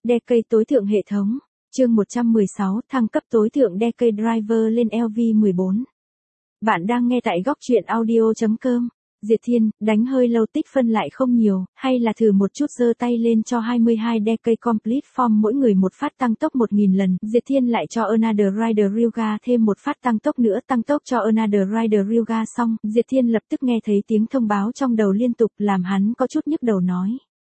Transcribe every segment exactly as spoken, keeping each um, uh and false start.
Decade tối thượng hệ thống. Chương một trăm mười sáu, thăng cấp tối thượng Decade Driver lên L V mười bốn. Bạn đang nghe tại góc truyện audio chấm com. Diệt Thiên, đánh hơi lâu tích phân lại không nhiều, hay là thử một chút giơ tay lên cho hai mươi hai Decade Complete Form mỗi người một phát tăng tốc một nghìn lần. Diệt Thiên lại cho Another Rider Ryuga thêm một phát tăng tốc nữa, tăng tốc cho Another Rider Ryuga xong, Diệt Thiên lập tức nghe thấy tiếng thông báo trong đầu liên tục làm hắn có chút nhức đầu nói.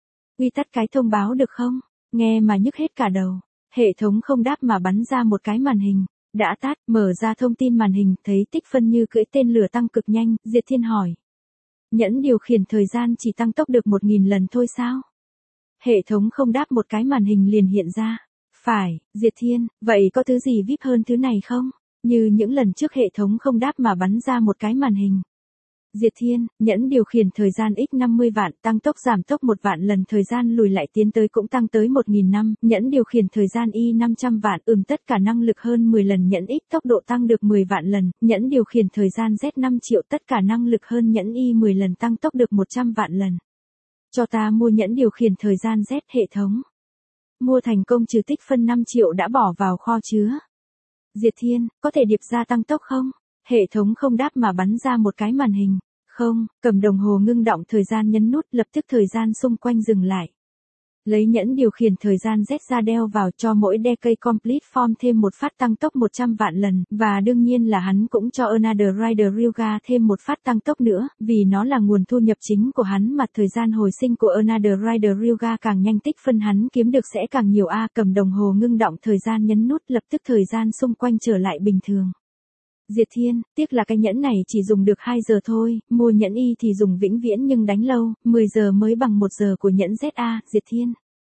Uy tắt cái thông báo được không? Nghe mà nhức hết cả đầu. Hệ thống không đáp mà bắn ra một cái màn hình. Đã tắt, mở ra thông tin màn hình, thấy tích phân như cưỡi tên lửa tăng cực nhanh, Diệt Thiên hỏi. Nhẫn điều khiển thời gian chỉ tăng tốc được một nghìn lần thôi sao? Hệ thống không đáp một cái màn hình liền hiện ra. Phải, Diệt Thiên, vậy có thứ gì vi ai pi hơn thứ này không? Như những lần trước hệ thống không đáp mà bắn ra một cái màn hình. Diệt Thiên, nhẫn điều khiển thời gian x năm mươi vạn, tăng tốc giảm tốc một vạn lần, thời gian lùi lại tiến tới cũng tăng tới một nghìn năm, nhẫn điều khiển thời gian y năm trăm vạn, ừm tất cả năng lực hơn mười lần, nhẫn x tốc độ tăng được mười vạn lần, nhẫn điều khiển thời gian Z năm triệu, tất cả năng lực hơn nhẫn y mười lần, tăng tốc được một trăm vạn lần. Cho ta mua nhẫn điều khiển thời gian Z. Hệ thống mua thành công, trừ tích phân năm triệu đã bỏ vào kho chứa. Diệt Thiên, có thể điệp ra tăng tốc không? Hệ thống không đáp mà bắn ra một cái màn hình. Không, cầm đồng hồ ngưng động thời gian nhấn nút, lập tức thời gian xung quanh dừng lại. Lấy nhẫn điều khiển thời gian Z ra đeo vào, cho mỗi Decade Complete Form thêm một phát tăng tốc một trăm vạn lần, và đương nhiên là hắn cũng cho Another Rider Ryuga thêm một phát tăng tốc nữa, vì nó là nguồn thu nhập chính của hắn mà thời gian hồi sinh của Another Rider Ryuga càng nhanh tích phân hắn kiếm được sẽ càng nhiều. A cầm đồng hồ ngưng động thời gian nhấn nút, lập tức thời gian xung quanh trở lại bình thường. Diệt Thiên, tiếc là cái nhẫn này chỉ dùng được hai giờ thôi, mua nhẫn y thì dùng vĩnh viễn nhưng đánh lâu, mười giờ mới bằng một giờ của nhẫn Z A. Diệt Thiên.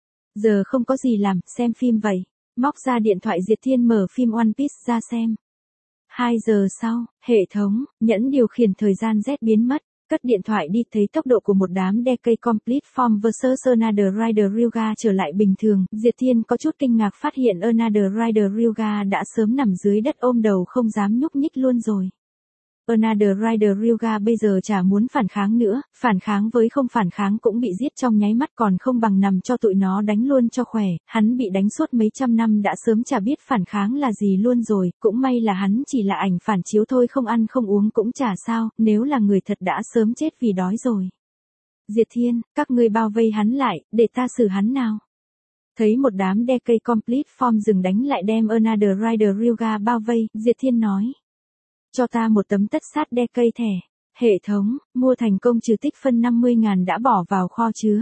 Giờ không có gì làm, xem phim vậy. Móc ra điện thoại, Diệt Thiên mở phim One Piece ra xem. hai giờ sau, hệ thống, nhẫn điều khiển thời gian Z biến mất. Cất điện thoại đi, thấy tốc độ của một đám Decade Complete Form versus Another Rider Ryuga trở lại bình thường, Diệt Thiên có chút kinh ngạc phát hiện Another Rider Ryuga đã sớm nằm dưới đất ôm đầu không dám nhúc nhích luôn rồi. Another Rider Ryuga bây giờ chả muốn phản kháng nữa, phản kháng với không phản kháng cũng bị giết trong nháy mắt, còn không bằng nằm cho tụi nó đánh luôn cho khỏe, hắn bị đánh suốt mấy trăm năm đã sớm chả biết phản kháng là gì luôn rồi, cũng may là hắn chỉ là ảnh phản chiếu thôi, không ăn không uống cũng chả sao, nếu là người thật đã sớm chết vì đói rồi. Diệt Thiên, các ngươi bao vây hắn lại, để ta xử hắn nào. Thấy một đám Decade Complete Form dừng đánh lại đem Another Rider Ryuga bao vây, Diệt Thiên nói. Cho ta một tấm tất sát Decade thẻ. Hệ thống, mua thành công, trừ tích phân năm mươi ngàn đã bỏ vào kho chứa.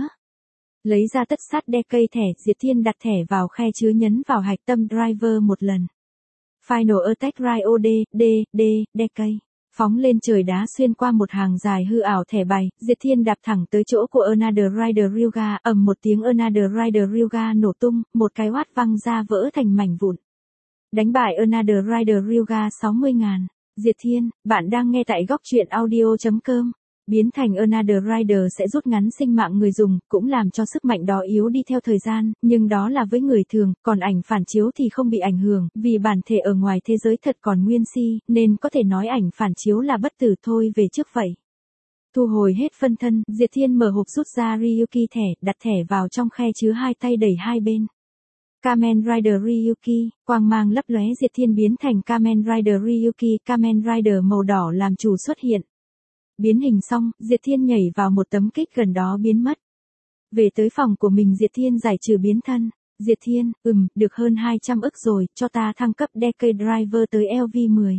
Lấy ra tất sát Decade thẻ, Diệt Thiên đặt thẻ vào khe chứa, nhấn vào hạch tâm Driver một lần. Final Attack Rio D, D, D, Decade. Phóng lên trời đá xuyên qua một hàng dài hư ảo thẻ bài, Diệt Thiên đạp thẳng tới chỗ của Another Rider Ryuga, ầm một tiếng Another Rider Ryuga nổ tung, một cái oát văng ra vỡ thành mảnh vụn. Đánh bại Another Rider Ryuga sáu mươi ngàn. Diệt Thiên, bạn đang nghe tại góc truyện audio chấm com. Biến thành Another Rider sẽ rút ngắn sinh mạng người dùng, cũng làm cho sức mạnh đó yếu đi theo thời gian, nhưng đó là với người thường, còn ảnh phản chiếu thì không bị ảnh hưởng, vì bản thể ở ngoài thế giới thật còn nguyên si, nên có thể nói ảnh phản chiếu là bất tử thôi. Về trước vậy. Thu hồi hết phân thân, Diệt Thiên mở hộp rút ra Ryuki thẻ, đặt thẻ vào trong khe chứa, hai tay đẩy hai bên. Kamen Rider Ryuki, quang mang lấp lóe, Diệt Thiên biến thành Kamen Rider Ryuki, Kamen Rider màu đỏ làm chủ xuất hiện. Biến hình xong, Diệt Thiên nhảy vào một tấm kích gần đó biến mất. Về tới phòng của mình, Diệt Thiên giải trừ biến thân. Diệt Thiên, ừm, được hơn hai trăm ức rồi, cho ta thăng cấp Decade Driver tới L V mười.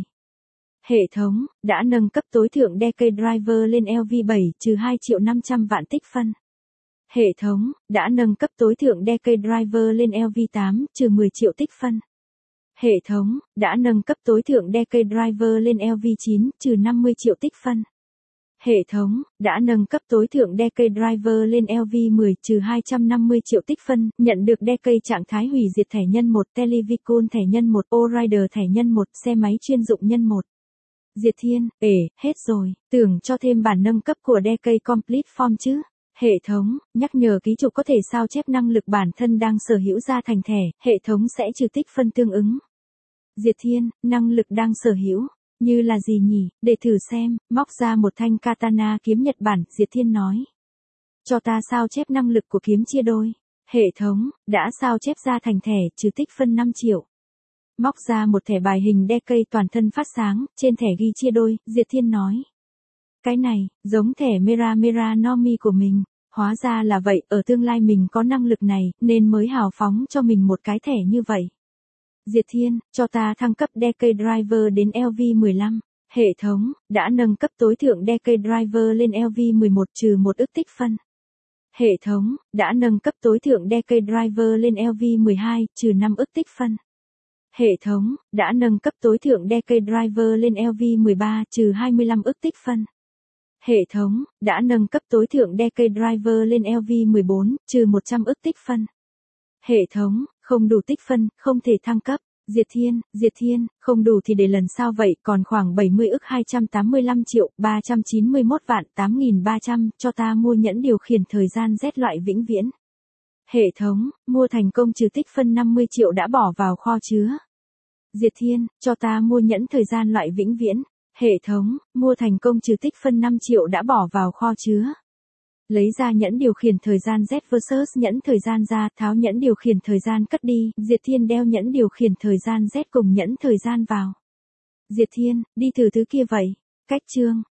Hệ thống, đã nâng cấp tối thượng Decade Driver lên L V bảy, trừ hai triệu năm trăm vạn tích phân. Hệ thống, đã nâng cấp tối thượng Decade Driver lên L V tám, trừ mười triệu tích phân. Hệ thống, đã nâng cấp tối thượng Decade Driver lên L V chín, trừ năm mươi triệu tích phân. Hệ thống, đã nâng cấp tối thượng Decade Driver lên L V mười, trừ hai trăm năm mươi triệu tích phân, nhận được Decade trạng thái hủy diệt thẻ nhân một, Television thẻ nhân một, O-Rider thẻ nhân một, xe máy chuyên dụng nhân một. Diệt Thiên, ể, hết rồi, tưởng cho thêm bản nâng cấp của Decade Complete Form chứ. Hệ thống, nhắc nhở ký chủ có thể sao chép năng lực bản thân đang sở hữu ra thành thẻ, hệ thống sẽ trừ tích phân tương ứng. Diệt Thiên, năng lực đang sở hữu, như là gì nhỉ, để thử xem, móc ra một thanh katana kiếm Nhật Bản, Diệt Thiên nói. Cho ta sao chép năng lực của kiếm chia đôi. Hệ thống, đã sao chép ra thành thẻ trừ tích phân năm triệu. Móc ra một thẻ bài hình Decade toàn thân phát sáng, trên thẻ ghi chia đôi, Diệt Thiên nói. Cái này, giống thẻ Mera Mera Nomi của mình. Hóa ra là vậy, ở tương lai mình có năng lực này, nên mới hào phóng cho mình một cái thẻ như vậy. Diệt Thiên, cho ta thăng cấp Decade Driver đến L V mười lăm. Hệ thống, đã nâng cấp tối thượng Decade Driver lên L V mười một trừ một ức tích phân. Hệ thống, đã nâng cấp tối thượng Decade Driver lên L V mười hai, trừ năm ức tích phân. Hệ thống, đã nâng cấp tối thượng Decade Driver lên L V mười ba, trừ hai mươi lăm ức tích phân. Hệ thống, đã nâng cấp tối thượng Decade Driver lên L V mười bốn, trừ một trăm ức tích phân. Hệ thống, không đủ tích phân, không thể thăng cấp. Diệt Thiên, Diệt Thiên, không đủ thì để lần sau vậy, còn khoảng bảy mươi ức hai trăm tám mươi lăm triệu, ba trăm chín mươi mốt vạn, tám nghìn ba trăm, cho ta mua nhẫn điều khiển thời gian Z loại vĩnh viễn. Hệ thống, mua thành công trừ tích phân năm mươi triệu đã bỏ vào kho chứa. Diệt Thiên, cho ta mua nhẫn thời gian loại vĩnh viễn. Hệ thống, mua thành công trừ tích phân năm triệu đã bỏ vào kho chứa. Lấy ra nhẫn điều khiển thời gian Z versus nhẫn thời gian ra, tháo nhẫn điều khiển thời gian cất đi, Diệt Thiên đeo nhẫn điều khiển thời gian Z cùng nhẫn thời gian vào. Diệt Thiên, đi thử thứ kia vậy. Cách chương.